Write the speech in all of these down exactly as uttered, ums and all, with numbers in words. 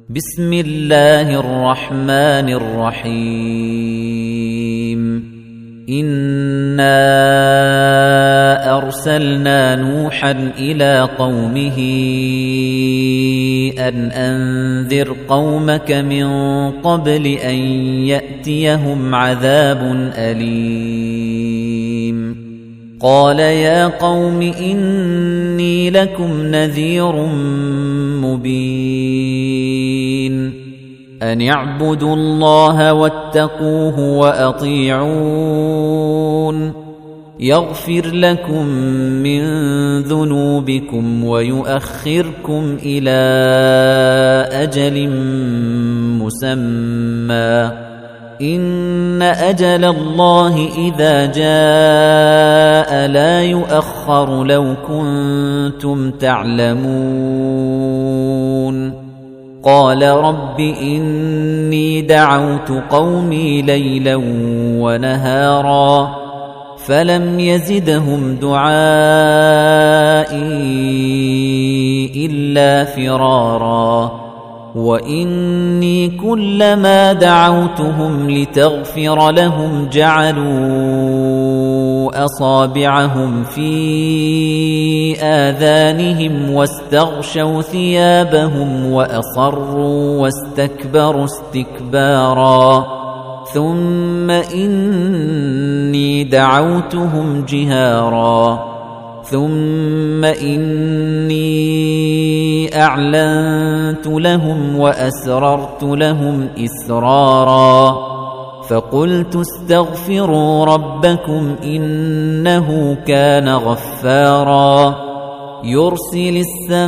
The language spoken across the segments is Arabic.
بسم الله الرحمن الرحيم إنا أرسلنا نوحا إلى قومه أن أنذر قومك من قبل أن يأتيهم عذاب أليم قال يا قوم إني لكم نذير مبين أن اعبدوا الله واتقوه وأطيعون يغفر لكم من ذنوبكم ويؤخركم إلى أجل مسمى إن أجل الله إذا جاء لا يؤخر لو كنتم تعلمون قال رب إني دعوت قومي ليلا ونهارا فلم يزدهم دعائي إلا فرارا وإني كلما دعوتهم لتغفر لهم جعلوا أصابعهم في آذانهم واستغشوا ثيابهم وأصروا واستكبروا استكبارا ثم إني دعوتهم جهارا ثم إني أعلنت لهم وأسررت لهم إسرارا فقلت استغفروا ربكم إنه كان غفارا يرسل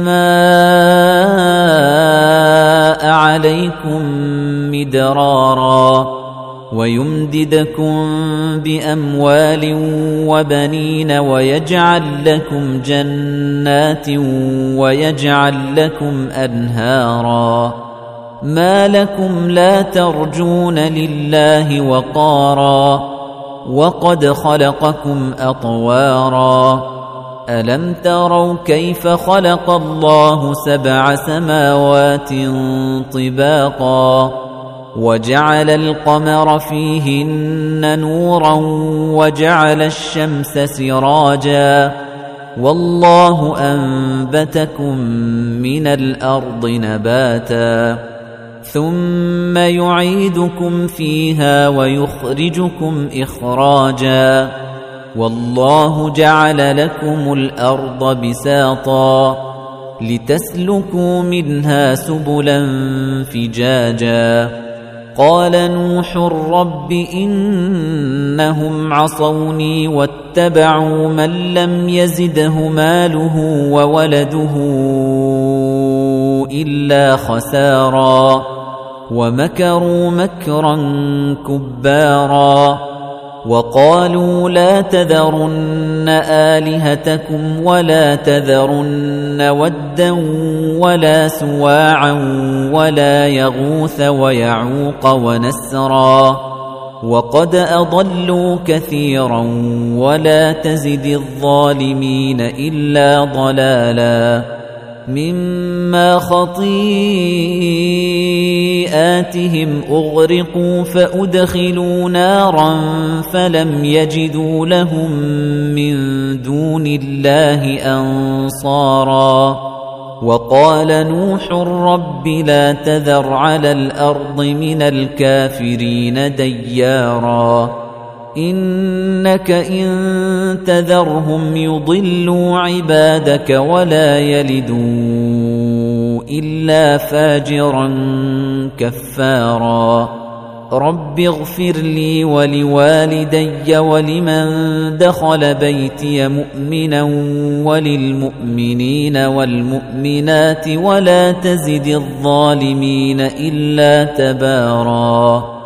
السماء عليكم مدرارا ويمددكم بأموال وبنين ويجعل لكم جنات ويجعل لكم أنهارا ما لكم لا ترجون لله وقارا وقد خلقكم أطوارا ألم تروا كيف خلق الله سبع سماوات طباقا وجعل القمر فيهن نورا وجعل الشمس سراجا والله أنبتكم من الأرض نباتا ثم يعيدكم فيها ويخرجكم إخراجا والله جعل لكم الأرض بساطا لتسلكوا منها سبلا فجاجا قال نوح رب إنهم عصوني واتبعوا من لم يزده ماله وولده إلا خسارا ومكروا مكرا كبارا وقالوا لا تذرن آلهتكم ولا تذرن ودا ولا سواعا ولا يغوث ويعوق ونسرا وقد أضلوا كثيرا ولا تزد الظالمين إلا ضلالا مما خطيئاتهم أغرقوا فأدخلوا نارا فلم يجدوا لهم من دون الله أنصارا وقال نوح رب لا تذر على الأرض من الكافرين ديارا إنك إن تذرهم يضلوا عبادك ولا يلدوا إلا فاجرا كفارا رب اغفر لي ولوالدي ولمن دخل بيتي مؤمنا وللمؤمنين والمؤمنات ولا تزد الظالمين إلا تباراً